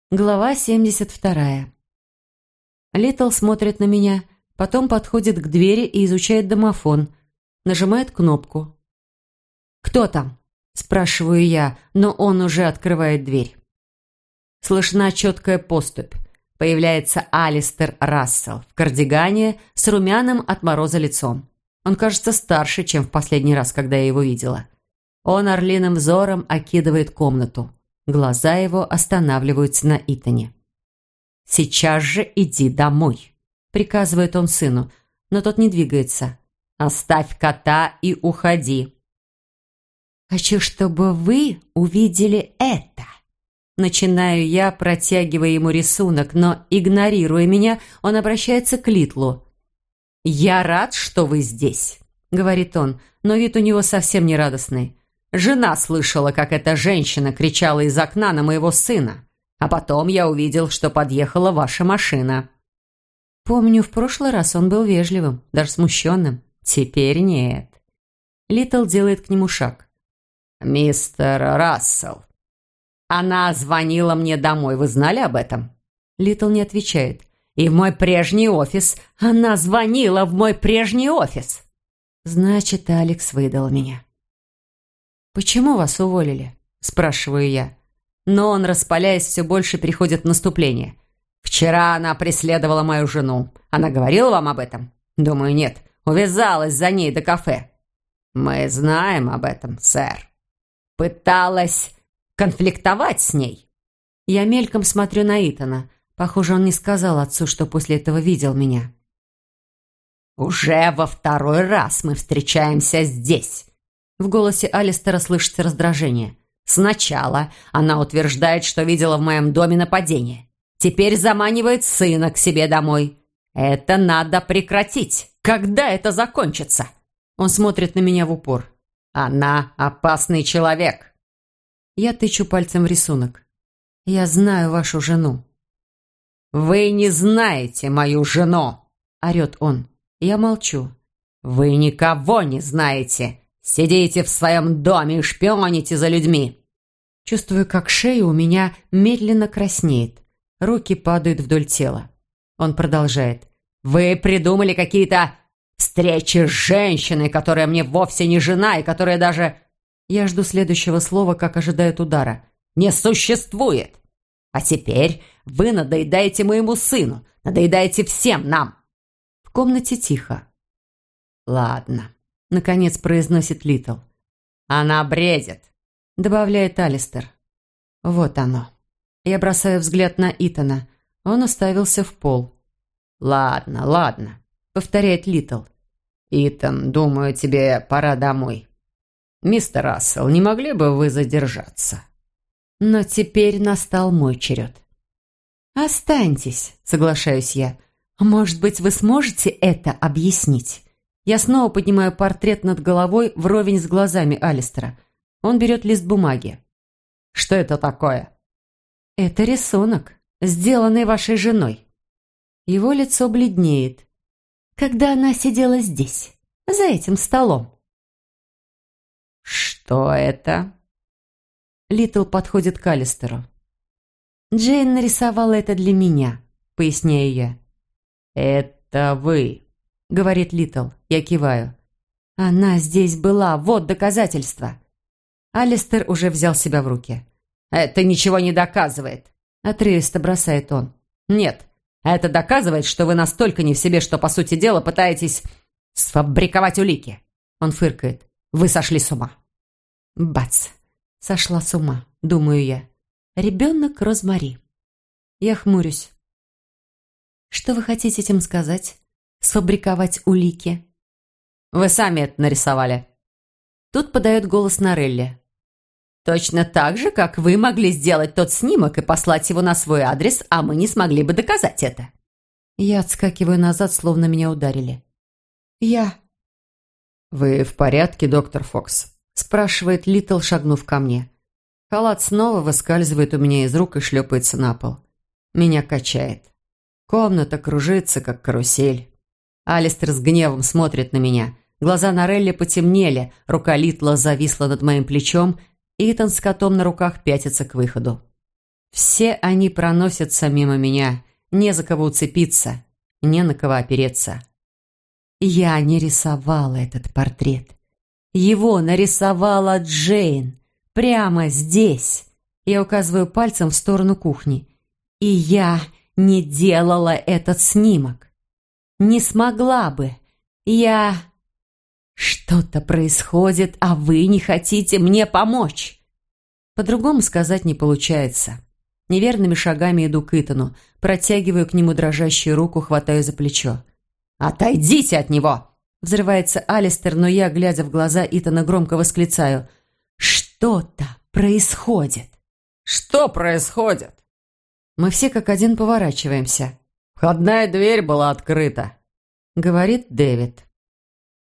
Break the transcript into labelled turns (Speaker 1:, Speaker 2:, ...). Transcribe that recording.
Speaker 1: Глава 72. Литл смотрит на меня, потом подходит к двери и изучает домофон. Нажимает кнопку. «Кто там?» – спрашиваю я, но он уже открывает дверь. Слышна четкая поступь. Появляется Алистер Рассел в кардигане с румяным от мороза лицом. Он кажется старше, чем в последний раз, когда я его видела. Он орлиным взором окидывает комнату. Глаза его останавливаются на Итане. «Сейчас же иди домой», — приказывает он сыну, но тот не двигается. «Оставь кота и уходи». «Хочу, чтобы вы увидели это». Начинаю я, протягивая ему рисунок, но, игнорируя меня, он обращается к Литлу. «Я рад, что вы здесь», — говорит он, но вид у него совсем не радостный. «Жена слышала, как эта женщина кричала из окна на моего сына, а потом я увидел, что подъехала ваша машина». Помню, в прошлый раз он был вежливым, даже смущенным. Теперь нет. Литл делает к нему шаг. «Мистер Рассел, она звонила мне домой, вы знали об этом?» Литл не отвечает. «И в мой прежний офис. Она звонила в мой прежний офис». Значит, Алекс выдал меня. «Почему вас уволили?» – спрашиваю я. Но он, распаляясь, все больше переходит в наступление. «Вчера она преследовала мою жену. Она говорила вам об этом?» «Думаю, нет. Увязалась за ней до кафе». «Мы знаем об этом, сэр. Пыталась конфликтовать с ней». Я мельком смотрю на Итана. Похоже, он не сказал отцу, что после этого видел меня. «Уже во второй раз мы встречаемся здесь». В голосе Алистера слышится раздражение. «Сначала она утверждает, что видела в моем доме нападение. Теперь заманивает сына к себе домой. Это надо прекратить. Когда это закончится?» Он смотрит на меня в упор. «Она опасный человек». Я тычу пальцем в рисунок. «Я знаю вашу жену». «Вы не знаете мою жену!» – орет он. Я молчу. «Вы никого не знаете. Сидите в своем доме и шпионите за людьми». Чувствую, как шея у меня медленно краснеет. Руки падают вдоль тела. Он продолжает. «Вы придумали какие-то встречи с женщиной, которая мне вовсе не жена и которая даже...» Я жду следующего слова, как ожидают удара. «Не существует! А теперь вы надоедаете моему сыну, надоедаете всем нам!» В комнате тихо. «Ладно», — наконец произносит Литл. «Она бредит», — добавляет Алистер. Вот оно. Я бросаю взгляд на Итана. Он уставился в пол. «Ладно, ладно», — повторяет Литл. «Итан, думаю, тебе пора домой. Мистер Рассел, не могли бы вы задержаться?» Но теперь настал мой черед. «Останьтесь», — соглашаюсь я. «Может быть, вы сможете это объяснить?» Я снова поднимаю портрет над головой вровень с глазами Алистера. Он берет лист бумаги. «Что это такое?» «Это рисунок, сделанный вашей женой». Его лицо бледнеет. «Когда она сидела здесь, за этим столом». «Что это?» Литл подходит к Алистеру. «Джейн нарисовала это для меня», — поясняю я. «Это вы», — говорит Литл. Я киваю. «Она здесь была, вот доказательство». Алистер уже взял себя в руки. «Это ничего не доказывает», — отрывисто бросает он. «Нет, это доказывает, что вы настолько не в себе, что, по сути дела, пытаетесь сфабриковать улики». Он фыркает. «Вы сошли с ума». Бац! Сошла с ума, думаю я. Ребенок Розмари. Я хмурюсь. Что вы хотите этим сказать? Сфабриковать улики? Вы сами это нарисовали. Тут подает голос Норелли. Точно так же, как вы могли сделать тот снимок и послать его на свой адрес, а мы не смогли бы доказать это. Я отскакиваю назад, словно меня ударили. «Вы в порядке, доктор Фокс?» спрашивает Литл, шагнув ко мне. Халат снова выскальзывает у меня из рук и шлепается на пол. Меня качает. Комната кружится, как карусель. Алистер с гневом смотрит на меня. Глаза Норелли потемнели, рука Литла зависла над моим плечом, и Итан с котом на руках пятится к выходу. Все они проносятся мимо меня, не за кого уцепиться, не на кого опереться. Я не рисовала этот портрет. Его нарисовала Джейн. Прямо здесь. Я указываю пальцем в сторону кухни. И я не делала этот снимок. Не смогла бы. Я... Что-то происходит, а вы не хотите мне помочь. По-другому сказать не получается. Неверными шагами иду к Итану, протягиваю к нему дрожащую руку, хватаю за плечо. «Отойдите от него!» Взрывается Алистер, но я, глядя в глаза Итана, громко восклицаю. «Что-то происходит!» «Что происходит?» Мы все как один поворачиваемся. «Входная дверь была открыта», — говорит Дэвид.